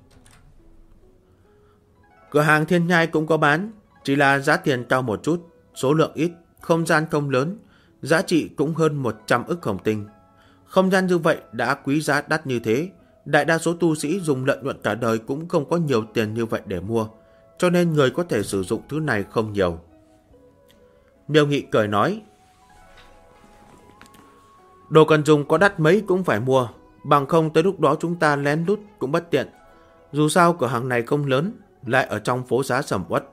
A: Cửa hàng Thiên Nhai cũng có bán, chỉ là giá tiền cao một chút, số lượng ít, không gian không lớn, giá trị cũng hơn 100 ức hồng tinh. Không gian như vậy đã quý giá đắt như thế, đại đa số tu sĩ dùng lợi nhuận cả đời cũng không có nhiều tiền như vậy để mua, cho nên người có thể sử dụng thứ này không nhiều. Miêu Nghị cười nói, đồ cần dùng có đắt mấy cũng phải mua, bằng không tới lúc đó chúng ta lén lút cũng bất tiện. Dù sao cửa hàng này không lớn, lại ở trong phố xá sầm uất.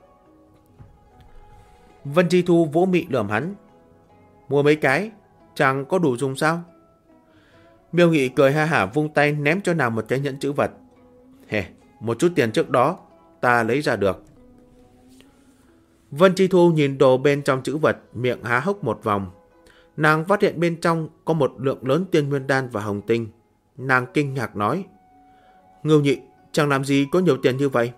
A: Vân Chi Thu vỗ mị lườm hắn, mua mấy cái, chẳng có đủ dùng sao? Miêu Nghị cười ha hả vung tay ném cho nàng một cái nhẫn chữ vật. Một chút tiền trước đó ta lấy ra được. Vân Chi Thu nhìn đồ bên trong chữ vật, miệng há hốc một vòng. Nàng phát hiện bên trong có một lượng lớn tiên nguyên đan và hồng tinh. Nàng kinh ngạc nói, Ngưu Nhị, chẳng làm gì có nhiều tiền như vậy.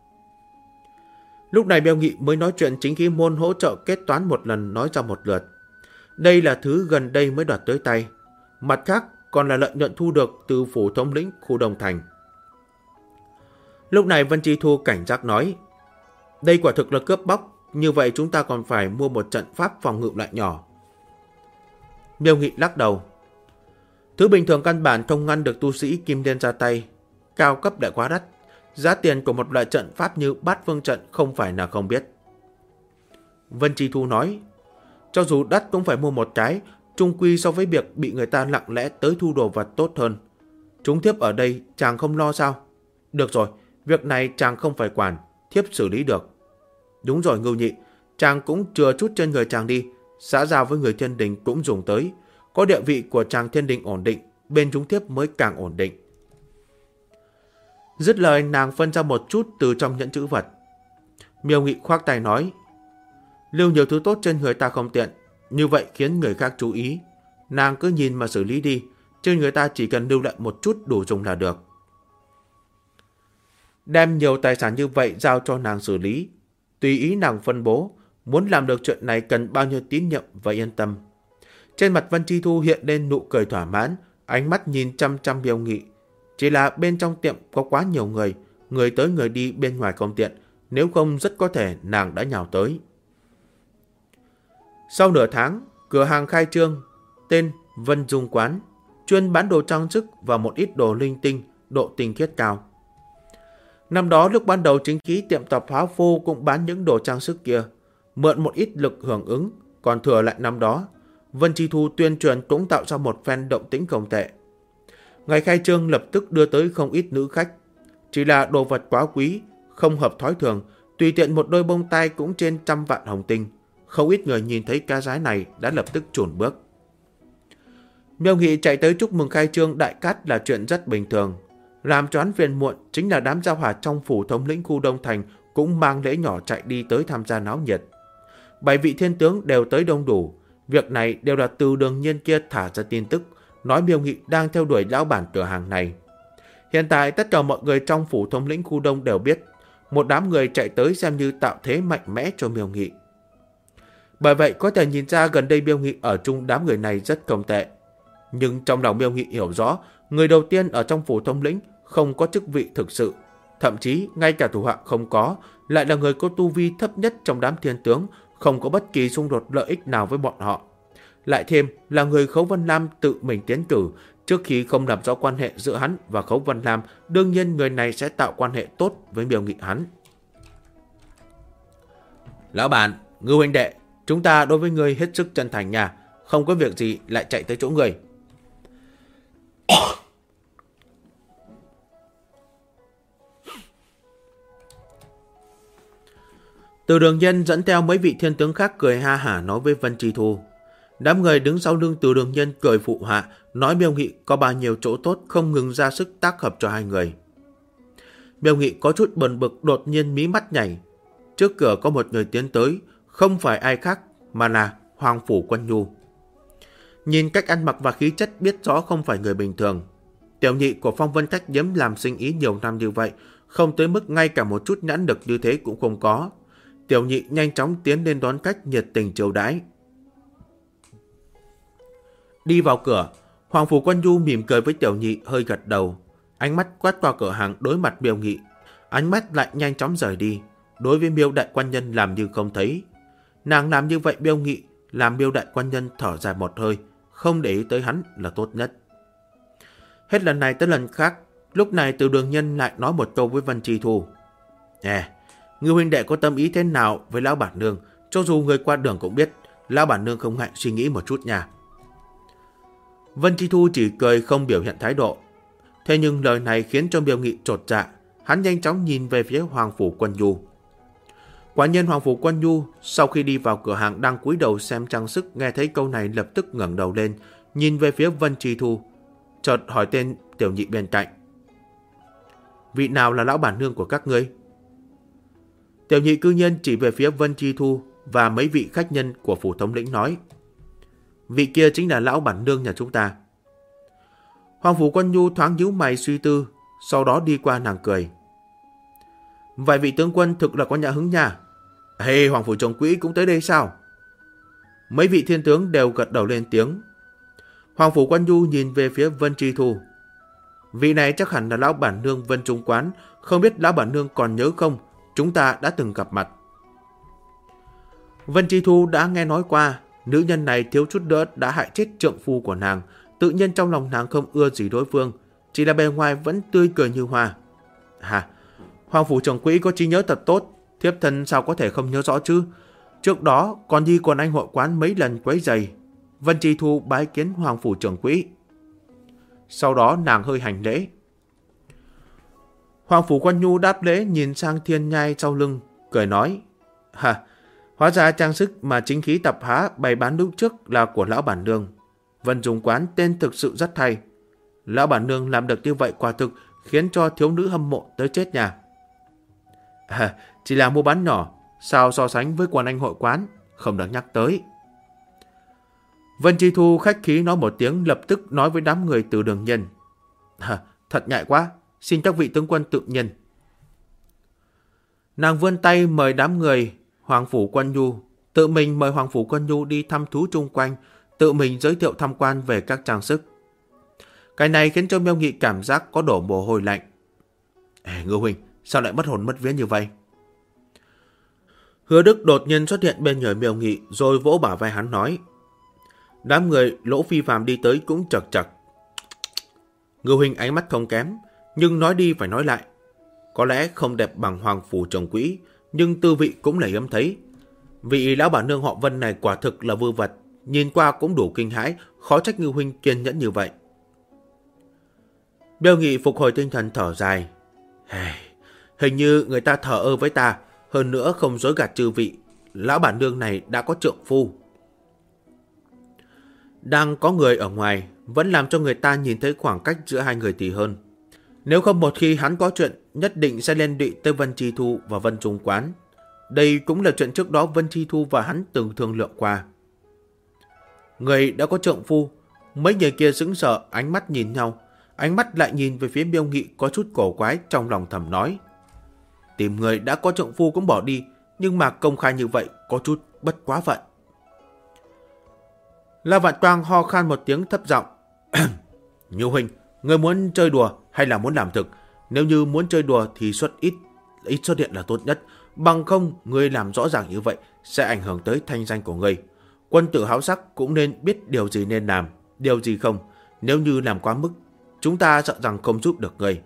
A: Lúc này Miêu Nghị mới nói chuyện chính khí môn hỗ trợ kết toán một lần nói ra một lượt. Đây là thứ gần đây mới đoạt tới tay. Mặt khác còn là lợi nhuận thu được từ phủ thống lĩnh khu Đông Thành. Lúc này Vân Chi Thu cảnh giác nói, đây quả thực là cướp bóc, như vậy chúng ta còn phải mua một trận pháp phòng ngự lại nhỏ. Miêu Nghị lắc đầu, thứ bình thường căn bản không ngăn được tu sĩ kim đen ra tay, cao cấp lại quá đắt, giá tiền của một loại trận pháp như Bát Phương trận không phải là không biết. Vân Chi Thu nói, cho dù đắt cũng phải mua một cái, chung quy so với việc bị người ta lặng lẽ tới thu đồ vật tốt hơn. Chúng thiếp ở đây chàng không lo sao? Được rồi, việc này chàng không phải quản, thiếp xử lý được. Đúng rồi Ngưu Nhị, chàng cũng chừa chút trên người chàng đi, xã giao với người Thiên Đình cũng dùng tới. Có địa vị của chàng Thiên Đình ổn định, bên chúng thiếp mới càng ổn định. Dứt lời nàng phân ra một chút từ trong nhẫn chữ vật. Miêu Nghị khoác tay nói, lưu nhiều thứ tốt trên người ta không tiện, như vậy khiến người khác chú ý. Nàng cứ nhìn mà xử lý đi, trên người ta chỉ cần lưu lại một chút đủ dùng là được. Đem nhiều tài sản như vậy giao cho nàng xử lý, tùy ý nàng phân bố, muốn làm được chuyện này cần bao nhiêu tín nhiệm và yên tâm. Trên mặt Vân Chi Thu hiện lên nụ cười thỏa mãn, ánh mắt nhìn chăm chăm Miêu Nghị. Chỉ là bên trong tiệm có quá nhiều người, người tới người đi bên ngoài không tiện, nếu không rất có thể nàng đã nhào tới. Sau nửa tháng, cửa hàng khai trương, tên Vân Dung Quán, chuyên bán đồ trang sức và một ít đồ linh tinh, độ tinh khiết cao. Năm đó lúc ban đầu chính khí tiệm tạp hóa Phô cũng bán những đồ trang sức kia, mượn một ít lực hưởng ứng, còn thừa lại năm đó, Vân Chi Thu tuyên truyền cũng tạo ra một phen động tĩnh không tệ. Ngày khai trương lập tức đưa tới không ít nữ khách, chỉ là đồ vật quá quý, không hợp thói thường, tùy tiện một đôi bông tai cũng trên 100 vạn hồng tinh. Không ít người nhìn thấy cái giá này đã lập tức chùn bước. Miêu Nghị chạy tới chúc mừng khai trương Đại Cát là chuyện rất bình thường. Làm choán phiền muộn chính là đám giao hỏa trong phủ thống lĩnh khu Đông Thành cũng mang lễ nhỏ chạy đi tới tham gia náo nhiệt. 7 vị thiên tướng đều tới đông đủ. Việc này đều là từ Đường Nhiên kia thả ra tin tức, nói Miêu Nghị đang theo đuổi lão bản cửa hàng này. Hiện tại tất cả mọi người trong phủ thống lĩnh khu Đông đều biết, một đám người chạy tới xem như tạo thế mạnh mẽ cho Miêu Nghị. Bởi vậy có thể nhìn ra gần đây Miêu Nghị ở chung đám người này rất không tệ. Nhưng trong lòng Miêu Nghị hiểu rõ, người đầu tiên ở trong phủ thống lĩnh không có chức vị thực sự, thậm chí ngay cả thủ hạ không có, lại là người có tu vi thấp nhất trong đám thiên tướng, không có bất kỳ xung đột lợi ích nào với bọn họ. Lại thêm là người Khấu Vân Lam tự mình tiến cử, trước khi không làm rõ quan hệ giữa hắn và Khấu Vân Lam, đương nhiên người này sẽ tạo quan hệ tốt với Miêu Nghị hắn. Lão bản, Ngư huynh đệ, chúng ta đối với ngươi hết sức chân thành nha, không có việc gì lại chạy tới chỗ người. Từ Đường Nhân dẫn theo mấy vị thiên tướng khác cười ha hả nói với Vân Chi Thu. Đám người đứng sau lưng Từ Đường Nhân cười phụ họa, nói Miêu Nghị có bao nhiêu chỗ tốt không ngừng ra sức tác hợp cho hai người. Miêu Nghị có chút bần bực, đột nhiên mí mắt nhảy. Trước cửa có một người tiến tới, không phải ai khác mà là Hoàng Phủ Quân Nhu. Nhìn cách ăn mặc và khí chất biết rõ không phải người bình thường. Tiểu nhị của Phong Vân Khách Điếm làm sinh ý nhiều năm như vậy, không tới mức ngay cả một chút nhãn lực như thế cũng không có. Tiểu nhị nhanh chóng tiến lên đón khách nhiệt tình chiêu đãi. Đi vào cửa, Hoàng Phủ Quân Nhu mỉm cười với tiểu nhị, hơi gật đầu. Ánh mắt quét qua cửa hàng đối mặt Miêu Nghị, ánh mắt lại nhanh chóng rời đi. Đối với Miêu đại quan nhân làm như không thấy. Nàng làm như vậy Miêu Nghị làm Miêu đại quan nhân thở dài một hơi, không để ý tới hắn là tốt nhất. Hết lần này tới lần khác, lúc này Từ Đường Nhân lại nói một câu với Vân Chi Thu. Ngư huynh đệ có tâm ý thế nào với lão bản nương, cho dù người qua đường cũng biết, lão bản nương không ngại suy nghĩ một chút nha. Vân Chi Thu chỉ cười không biểu hiện thái độ. Thế nhưng lời này khiến cho Miêu Nghị chột dạ, hắn nhanh chóng nhìn về phía Hoàng Phủ Quân Nhu. Quả nhiên Hoàng Phủ Quân Nhu sau khi đi vào cửa hàng đang cúi đầu xem trang sức, nghe thấy câu này lập tức ngẩng đầu lên, nhìn về phía Vân Chi Thu, chợt hỏi tên tiểu nhị bên cạnh. Vị nào là lão bản nương của các ngươi? Tiểu nhị cư nhiên chỉ về phía Vân Chi Thu và mấy vị khách nhân của phủ thống lĩnh nói. Vị kia chính là lão bản nương nhà chúng ta. Hoàng Phủ Quân Nhu thoáng nhíu mày suy tư, sau đó đi qua nàng cười. Vài vị tướng quân thực là có nhã hứng nha. Hoàng Phủ Trồng Quỹ cũng tới đây sao? Mấy vị thiên tướng đều gật đầu lên tiếng. Hoàng Phủ Quân Nhu nhìn về phía Vân Chi Thu. Vị này chắc hẳn là lão bản nương Vân Trung Quán, không biết lão bản nương còn nhớ không, chúng ta đã từng gặp mặt. Vân Chi Thu đã nghe nói qua, nữ nhân này thiếu chút nữa đã hại chết trượng phu của nàng, tự nhiên trong lòng nàng không ưa gì đối phương, chỉ là bề ngoài vẫn tươi cười như hoa. Hoàng Phủ Trồng Quỹ có trí nhớ thật tốt, thiếp thân sao có thể không nhớ rõ chứ? Trước đó còn đi quần anh hội quán mấy lần quấy rầy. Vân Chi Thu bái kiến Hoàng Phủ Trưởng Quỹ. Sau đó nàng hơi hành lễ. Hoàng Phủ Quân Nhu đáp lễ nhìn sang Thiên Nhai sau lưng, cười nói. Hóa ra trang sức mà chính khí tập há bày bán lúc trước là của lão bản nương. Vân Dung Quán tên thực sự rất hay. Lão bản nương làm được như vậy quả thực khiến cho thiếu nữ hâm mộ tới chết nhà. Chỉ là mua bán nhỏ, sao so sánh với quần anh hội quán, không được nhắc tới. Vân Chi Thu khách khí nói một tiếng, lập tức nói với đám người Từ Đường Nhân. Thật nhại quá, xin các vị tướng quân tự nhiên. Nàng vươn tay mời đám người Hoàng Phủ Quân Nhu, tự mình mời Hoàng Phủ Quân Nhu đi thăm thú chung quanh, tự mình giới thiệu tham quan về các trang sức. Cái này khiến cho Miêu Nghị cảm giác có đổ mồ hôi lạnh. Ngư huynh, sao lại mất hồn mất vía như vậy? Hứa Đức đột nhiên xuất hiện bên người Miêu Nghị rồi vỗ bả vai hắn nói. Đám người Lỗ Phi Phàm đi tới cũng chật chật. Ngưu huynh ánh mắt không kém, nhưng nói đi phải nói lại. Có lẽ không đẹp bằng Hoàng Phủ Trồng Quỹ, nhưng tư vị cũng là hiếm thấy. Vị lão bản nương họ Vân này quả thực là vư vật, nhìn qua cũng đủ kinh hãi, khó trách Ngưu huynh kiên nhẫn như vậy. Miêu Nghị phục hồi tinh thần thở dài. Hình như người ta thờ ơ với ta, hơn nữa không dối gạt chư vị. Lão bản nương này đã có trượng phu. Đang có người ở ngoài, vẫn làm cho người ta nhìn thấy khoảng cách giữa hai người thì hơn. Nếu không một khi hắn có chuyện, nhất định sẽ liên lụy tới Vân Chi Thu và Vân Trung Quán. Đây cũng là chuyện trước đó Vân Chi Thu và hắn từng thương lượng qua. Người đã có trượng phu, mấy người kia sững sờ, ánh mắt nhìn nhau. Ánh mắt lại nhìn về phía Miêu Nghị có chút cổ quái, trong lòng thầm nói. Tìm người đã có trượng phu cũng bỏ đi, nhưng mà công khai như vậy có chút bất quá phận. La Vạn Toang ho khan một tiếng thấp giọng. Ngưu huynh, người muốn chơi đùa hay là muốn làm thực? Nếu như muốn chơi đùa thì ít xuất hiện là tốt nhất. Bằng không, người làm rõ ràng như vậy sẽ ảnh hưởng tới thanh danh của người. Quân tử háo sắc cũng nên biết điều gì nên làm, điều gì không. Nếu như làm quá mức, chúng ta sợ rằng không giúp được người.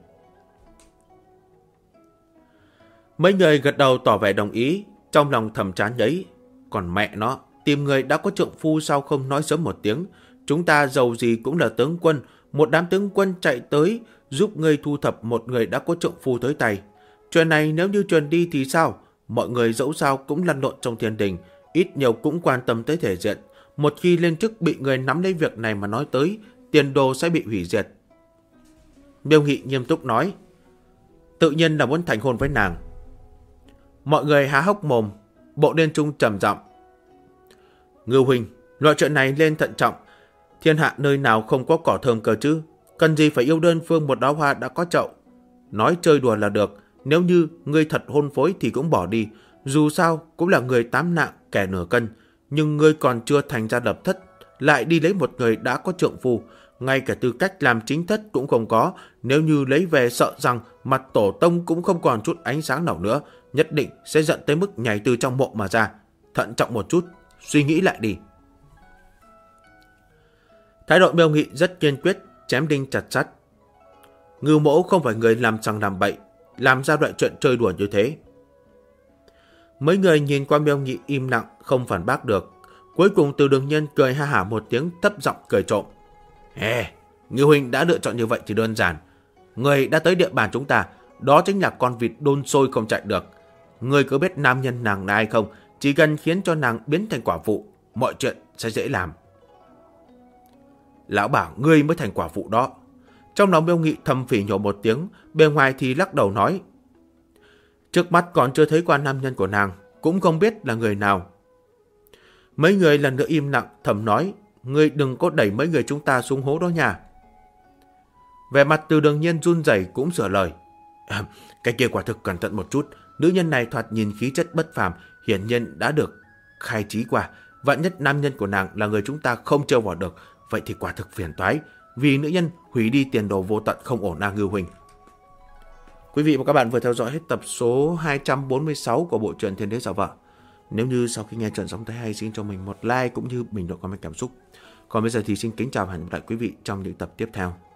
A: Mấy người gật đầu tỏ vẻ đồng ý, trong lòng thầm chán nhấy. Còn mẹ nó, tìm người đã có trượng phu sao không nói sớm một tiếng. Chúng ta giàu gì cũng là tướng quân, một đám tướng quân chạy tới giúp ngươi thu thập một người đã có trượng phu tới tay. Chuyện này nếu như truyền đi thì sao? Mọi người dẫu sao cũng lăn lộn trong thiên đình, ít nhiều cũng quan tâm tới thể diện. Một khi lên chức bị người nắm lấy việc này mà nói tới, tiền đồ sẽ bị hủy diệt. Miêu Nghị nghiêm túc nói. Tự nhiên là muốn thành hôn với nàng. Mọi người há hốc mồm. Bộ Liên Trung trầm giọng. Ngưu huynh, loại chuyện này lên thận trọng. Thiên hạ nơi nào không có cỏ thơm cơ chứ? Cần gì phải yêu đơn phương một đóa hoa đã có chậu? Nói chơi đùa là được. Nếu như ngươi thật hôn phối thì cũng bỏ đi. Dù sao cũng là người tám nạng kẻ nửa cân. Nhưng ngươi còn chưa thành ra lập thất, lại đi lấy một người đã có trượng phu. Ngay cả tư cách làm chính thất cũng không có. Nếu như lấy về sợ rằng mặt tổ tông cũng không còn chút ánh sáng nào nữa, nhất định sẽ giận tới mức nhảy từ trong mộ mà ra. Thận trọng một chút, suy nghĩ lại đi. Thái độ Miêu Nghị rất kiên quyết, chém đinh chặt sắt. Ngưu mỗ không phải người làm sằng làm bậy, làm ra loại chuyện chơi đùa như thế. Mấy người nhìn qua Miêu Nghị im lặng, không phản bác được. Cuối cùng Từ Đường Nhân cười ha hả một tiếng, thấp giọng cười trộm. Ngưu huynh đã lựa chọn như vậy thì đơn giản. Người đã tới địa bàn chúng ta, đó chính là con vịt đun sôi không chạy được. Người có biết nam nhân nàng là ai không? Chỉ cần khiến cho nàng biến thành quả phụ, mọi chuyện sẽ dễ làm. Lão bảo ngươi mới thành quả phụ đó. Trong lòng Miêu Nghị thầm phỉ nhổ một tiếng, bên ngoài thì lắc đầu nói. Trước mắt còn chưa thấy qua nam nhân của nàng, cũng không biết là người nào. Mấy người lần nữa im lặng, thầm nói. Ngươi đừng có đẩy mấy người chúng ta xuống hố đó nha. Vẻ mặt Từ Đường Nhiên run rẩy cũng sửa lời. Cái kia quả thực cẩn thận một chút. Nữ nhân này thoạt nhìn khí chất bất phàm, hiển nhiên đã được khai trí qua. Vạn nhất nam nhân của nàng là người chúng ta không trêu vào được, vậy thì quả thực phiền toái. Vì nữ nhân hủy đi tiền đồ vô tận không ổn Ngưu huynh. Quý vị và các bạn vừa theo dõi hết tập số 246 của bộ truyện Thiên Đế Giả Vợ. Nếu như sau khi nghe chuyện xong thấy hay, xin cho mình một like cũng như bình luận comment cảm xúc. Còn bây giờ thì xin kính chào và hẹn gặp lại quý vị trong những tập tiếp theo.